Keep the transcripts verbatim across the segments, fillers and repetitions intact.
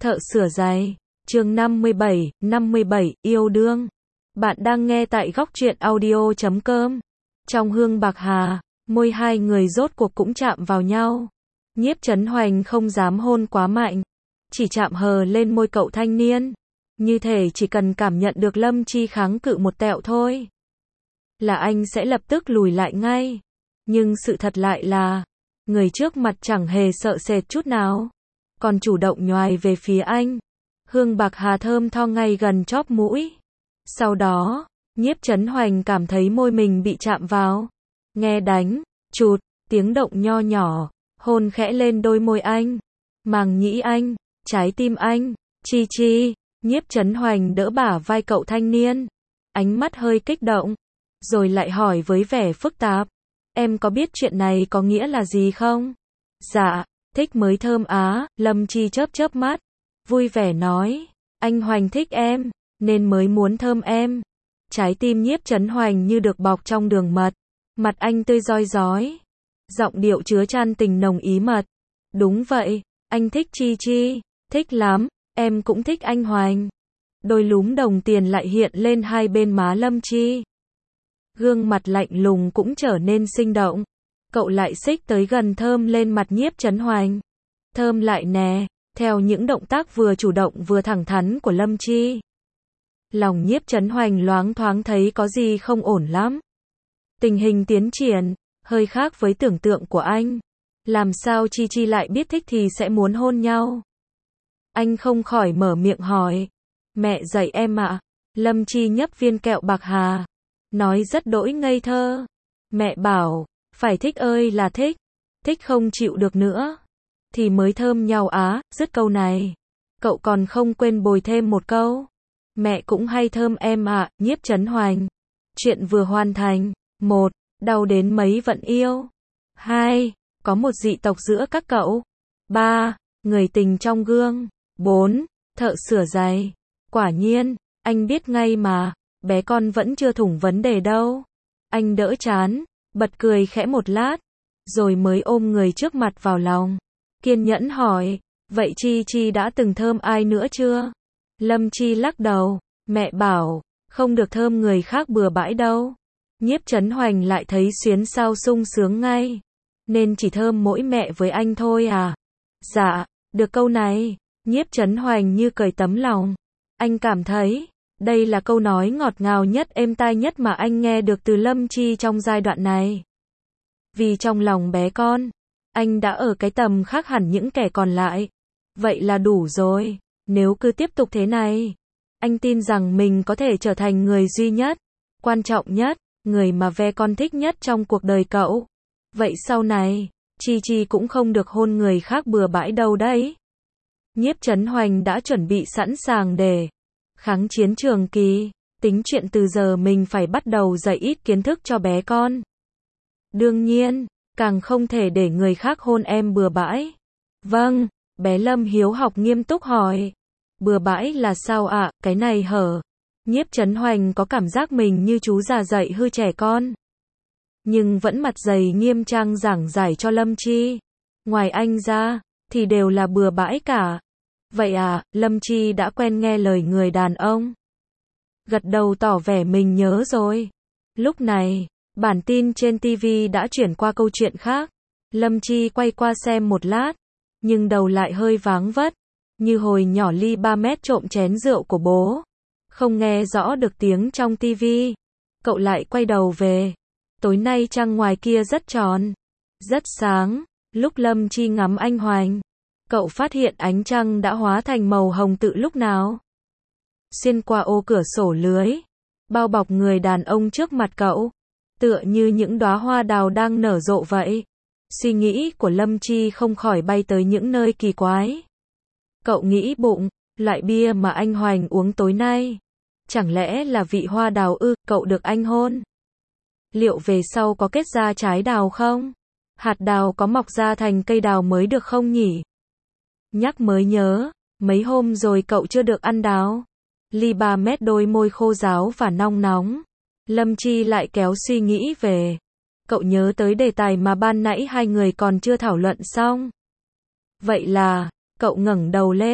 Thợ sửa giày, chương năm mươi bảy, năm mươi bảy, yêu đương. Bạn đang nghe tại góc truyện audio chấm com. Trong Hương Bạc Hà, môi hai người rốt cuộc cũng chạm vào nhau. Nhiếp Chấn Hoành không dám hôn quá mạnh, chỉ chạm hờ lên môi cậu thanh niên. Như thể chỉ cần cảm nhận được Lâm Chi kháng cự một tẹo thôi, là anh sẽ lập tức lùi lại ngay. Nhưng sự thật lại là, người trước mặt chẳng hề sợ sệt chút nào, còn chủ động nhoài về phía anh. Hương Bạc Hà thơm tho ngay gần chóp mũi. Sau đó, Nhiếp Chấn Hoành cảm thấy môi mình bị chạm vào. Nghe đánh, chụt, tiếng động nho nhỏ, hôn khẽ lên đôi môi anh, màng nhĩ anh, trái tim anh. Chi Chi, Nhiếp Chấn Hoành đỡ bả vai cậu thanh niên, ánh mắt hơi kích động, rồi lại hỏi với vẻ phức tạp. Em có biết chuyện này có nghĩa là gì không? Dạ, thích mới thơm á, Lâm Chi chớp chớp mắt, vui vẻ nói, anh Hoành thích em, nên mới muốn thơm em. Trái tim Nhiếp Chấn Hoành như được bọc trong đường mật, mặt anh tươi rói rói, giọng điệu chứa chan tình nồng ý mật. Đúng vậy, anh thích Chi Chi, thích lắm, em cũng thích anh Hoành. Đôi lúm đồng tiền lại hiện lên hai bên má Lâm Chi. Gương mặt lạnh lùng cũng trở nên sinh động. Cậu lại xích tới gần thơm lên mặt Nhiếp Chấn Hoành. Thơm lại nè, theo những động tác vừa chủ động vừa thẳng thắn của Lâm Chi. Lòng Nhiếp Chấn Hoành loáng thoáng thấy có gì không ổn lắm. Tình hình tiến triển hơi khác với tưởng tượng của anh. Làm sao Chi Chi lại biết thích thì sẽ muốn hôn nhau? Anh không khỏi mở miệng hỏi. Mẹ dạy em ạ. Lâm Chi nhấp viên kẹo bạc hà, nói rất đỗi ngây thơ. Mẹ bảo, phải thích ơi là thích, thích không chịu được nữa, thì mới thơm nhau á. Dứt câu này, cậu còn không quên bồi thêm một câu. Mẹ cũng hay thơm em ạ. Nhiếp Chấn Hoành. Chuyện vừa hoàn thành. Một. Đau đến mấy vẫn yêu. Hai. Có một dị tộc giữa các cậu. Ba. Người tình trong gương. Bốn. Thợ sửa giày. Quả nhiên, anh biết ngay mà, bé con vẫn chưa thủng vấn đề đâu. Anh đỡ chán, bật cười khẽ một lát, rồi mới ôm người trước mặt vào lòng, kiên nhẫn hỏi, vậy Chi Chi đã từng thơm ai nữa chưa? Lâm Chi lắc đầu, mẹ bảo, không được thơm người khác bừa bãi đâu. Nhiếp Chấn Hoành lại thấy xuyến sao sung sướng ngay, nên chỉ thơm mỗi mẹ với anh thôi à? Dạ, được câu này, Nhiếp Chấn Hoành như cởi tấm lòng. Anh cảm thấy, đây là câu nói ngọt ngào nhất, êm tai nhất mà anh nghe được từ Lâm Chi trong giai đoạn này. Vì trong lòng bé con, anh đã ở cái tầm khác hẳn những kẻ còn lại. Vậy là đủ rồi. Nếu cứ tiếp tục thế này, anh tin rằng mình có thể trở thành người duy nhất, quan trọng nhất, người mà ve con thích nhất trong cuộc đời cậu. Vậy sau này, Chi Chi cũng không được hôn người khác bừa bãi đâu đấy. Nhiếp Chấn Hoành đã chuẩn bị sẵn sàng để kháng chiến trường kỳ, tính chuyện từ giờ mình phải bắt đầu dạy ít kiến thức cho bé con. Đương nhiên, càng không thể để người khác hôn em bừa bãi. Vâng, bé Lâm hiếu học nghiêm túc hỏi. Bừa bãi là sao ạ? À? Cái này hở? Nhiếp Chấn Hoành có cảm giác mình như chú già dạy hư trẻ con, nhưng vẫn mặt dày nghiêm trang giảng giải cho Lâm Chi. Ngoài anh ra, thì đều là bừa bãi cả. Vậy à, Lâm Chi đã quen nghe lời người đàn ông. Gật đầu tỏ vẻ mình nhớ rồi. Lúc này, bản tin trên ti vi đã chuyển qua câu chuyện khác. Lâm Chi quay qua xem một lát, nhưng đầu lại hơi váng vất, như hồi nhỏ ly ba mét trộm chén rượu của bố, không nghe rõ được tiếng trong ti vi. Cậu lại quay đầu về. Tối nay trăng ngoài kia rất tròn, rất sáng. Lúc Lâm Chi ngắm anh Hoành, cậu phát hiện ánh trăng đã hóa thành màu hồng tự lúc nào. Xuyên qua ô cửa sổ lưới, bao bọc người đàn ông trước mặt cậu, tựa như những đóa hoa đào đang nở rộ vậy. Suy nghĩ của Lâm Chi không khỏi bay tới những nơi kỳ quái. Cậu nghĩ bụng, loại bia mà anh Hoành uống tối nay, chẳng lẽ là vị hoa đào ư? Cậu được anh hôn, liệu về sau có kết ra trái đào không? Hạt đào có mọc ra thành cây đào mới được không nhỉ? Nhắc mới nhớ, mấy hôm rồi cậu chưa được ăn đào. Ly ba mét đôi môi khô ráo và nong nóng. Lâm Chi lại kéo suy nghĩ về. Cậu nhớ tới đề tài mà ban nãy hai người còn chưa thảo luận xong. Vậy là, cậu ngẩng đầu lên,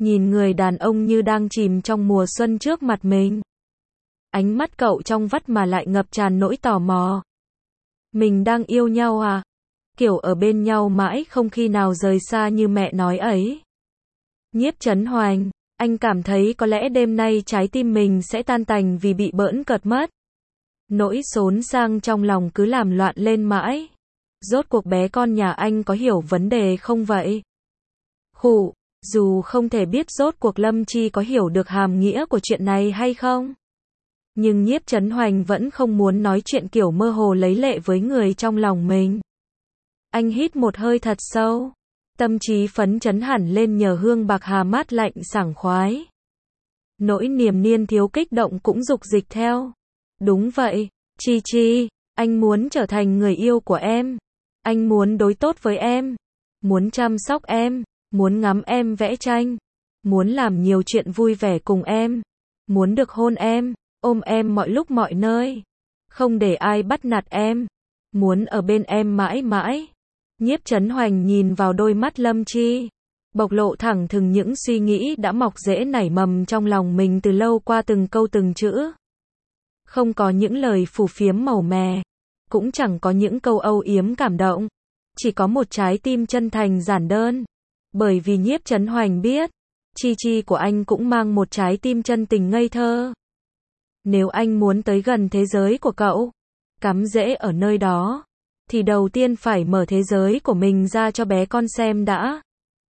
nhìn người đàn ông như đang chìm trong mùa xuân trước mặt mình. Ánh mắt cậu trong vắt mà lại ngập tràn nỗi tò mò. Mình đang yêu nhau à? Kiểu ở bên nhau mãi không khi nào rời xa như mẹ nói ấy. Nhiếp Chấn Hoành, anh cảm thấy có lẽ đêm nay trái tim mình sẽ tan tành vì bị bỡn cợt mất. Nỗi xốn sang trong lòng cứ làm loạn lên mãi. Rốt cuộc bé con nhà anh có hiểu vấn đề không vậy? Khụ, dù không thể biết rốt cuộc Lâm Chi có hiểu được hàm nghĩa của chuyện này hay không. Nhưng Nhiếp Chấn Hoành vẫn không muốn nói chuyện kiểu mơ hồ lấy lệ với người trong lòng mình. Anh hít một hơi thật sâu. Tâm trí phấn chấn hẳn lên nhờ hương bạc hà mát lạnh sảng khoái. Nỗi niềm niên thiếu kích động cũng dục dịch theo. Đúng vậy, Chi Chi, anh muốn trở thành người yêu của em. Anh muốn đối tốt với em. Muốn chăm sóc em. Muốn ngắm em vẽ tranh. Muốn làm nhiều chuyện vui vẻ cùng em. Muốn được hôn em, ôm em mọi lúc mọi nơi. Không để ai bắt nạt em. Muốn ở bên em mãi mãi. Nhiếp Chấn Hoành nhìn vào đôi mắt Lâm Chi, bộc lộ thẳng thừng những suy nghĩ đã mọc rễ nảy mầm trong lòng mình từ lâu qua từng câu từng chữ. Không có những lời phù phiếm màu mè, cũng chẳng có những câu âu yếm cảm động, chỉ có một trái tim chân thành giản đơn. Bởi vì Nhiếp Chấn Hoành biết, Chi Chi của anh cũng mang một trái tim chân tình ngây thơ. Nếu anh muốn tới gần thế giới của cậu, cắm rễ ở nơi đó, thì đầu tiên phải mở thế giới của mình ra cho bé con xem đã.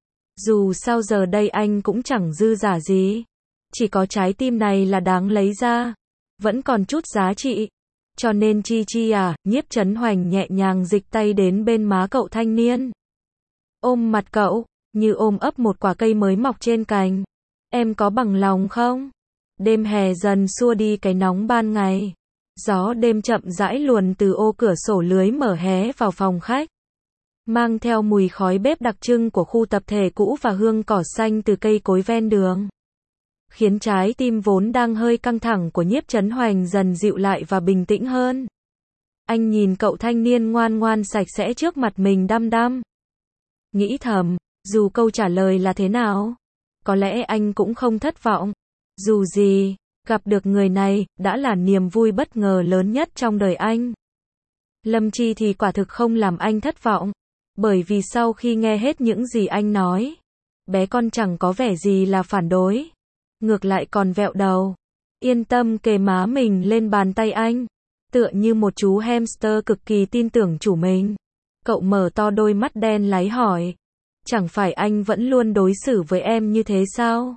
Dù sao giờ đây anh cũng chẳng dư giả gì. Chỉ có trái tim này là đáng lấy ra. Vẫn còn chút giá trị. Cho nên Chi Chi à, Nhiếp Chấn Hoành nhẹ nhàng dịch tay đến bên má cậu thanh niên. Ôm mặt cậu, như ôm ấp một quả cây mới mọc trên cành. Em có bằng lòng không? Đêm hè dần xua đi cái nóng ban ngày. Gió đêm chậm rãi luồn từ ô cửa sổ lưới mở hé vào phòng khách. Mang theo mùi khói bếp đặc trưng của khu tập thể cũ và hương cỏ xanh từ cây cối ven đường. Khiến trái tim vốn đang hơi căng thẳng của Nhiếp Chấn Hoành dần dịu lại và bình tĩnh hơn. Anh nhìn cậu thanh niên ngoan ngoan sạch sẽ trước mặt mình đăm đăm. Nghĩ thầm, dù câu trả lời là thế nào, có lẽ anh cũng không thất vọng. Dù gì, gặp được người này, đã là niềm vui bất ngờ lớn nhất trong đời anh. Lâm Chi thì quả thực không làm anh thất vọng. Bởi vì sau khi nghe hết những gì anh nói, bé con chẳng có vẻ gì là phản đối. Ngược lại còn vẹo đầu. Yên tâm kề má mình lên bàn tay anh. Tựa như một chú hamster cực kỳ tin tưởng chủ mình. Cậu mở to đôi mắt đen láy hỏi. Chẳng phải anh vẫn luôn đối xử với em như thế sao?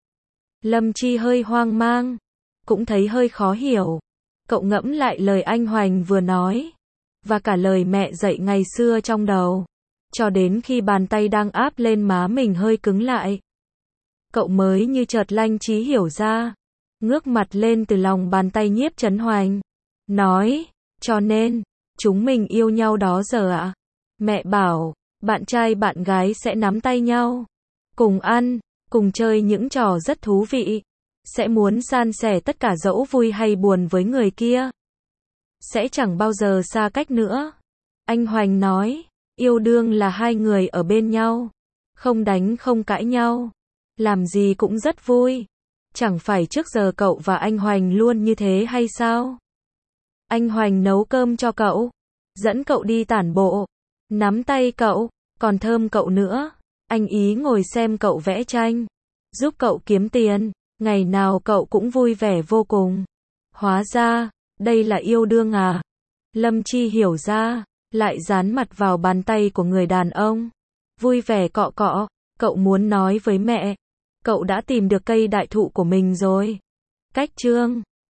Lâm Chi hơi hoang mang. Cũng thấy hơi khó hiểu. Cậu ngẫm lại lời anh Hoành vừa nói. Và cả lời mẹ dạy ngày xưa trong đầu. Cho đến khi bàn tay đang áp lên má mình hơi cứng lại. Cậu mới như chợt lanh trí hiểu ra. Ngước mặt lên từ lòng bàn tay Nhiếp Chấn Hoành. Nói, cho nên, chúng mình yêu nhau đó giờ ạ. À? Mẹ bảo, bạn trai bạn gái sẽ nắm tay nhau. Cùng ăn, cùng chơi những trò rất thú vị. Sẽ muốn san sẻ tất cả dẫu vui hay buồn với người kia. Sẽ chẳng bao giờ xa cách nữa. Anh Hoành nói, yêu đương là hai người ở bên nhau. Không đánh không cãi nhau. Làm gì cũng rất vui. Chẳng phải trước giờ cậu và anh Hoành luôn như thế hay sao? Anh Hoành nấu cơm cho cậu. Dẫn cậu đi tản bộ. Nắm tay cậu. Còn thơm cậu nữa. Anh ý ngồi xem cậu vẽ tranh. Giúp cậu kiếm tiền. Ngày nào cậu cũng vui vẻ vô cùng. Hóa ra, đây là yêu đương à? Lâm Chi hiểu ra. Lại dán mặt vào bàn tay của người đàn ông. Vui vẻ cọ cọ. Cậu muốn nói với mẹ. Cậu đã tìm được cây đại thụ của mình rồi. Cách chương